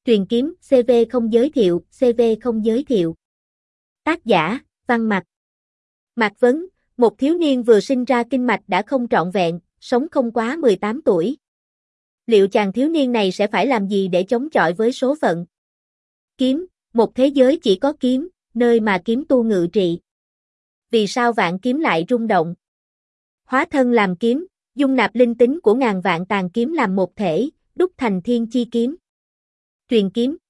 Truyền kiếm, CV không giới thiệu, CV không giới thiệu. Tác giả, Văn Mạc. Mạc Vấn, một thiếu niên vừa sinh ra kinh mạch đã không trọn vẹn, sống không quá 18 tuổi. Liệu chàng thiếu niên này sẽ phải làm gì để chống chọi với số phận? Kiếm, một thế giới chỉ có kiếm, nơi mà kiếm tu ngự trị. Vì sao vạn kiếm lại rung động? Hóa thân làm kiếm, dung nạp linh tính của ngàn vạn tàn kiếm làm một thể, đúc thành thiên chi kiếm. Truyền kiếm,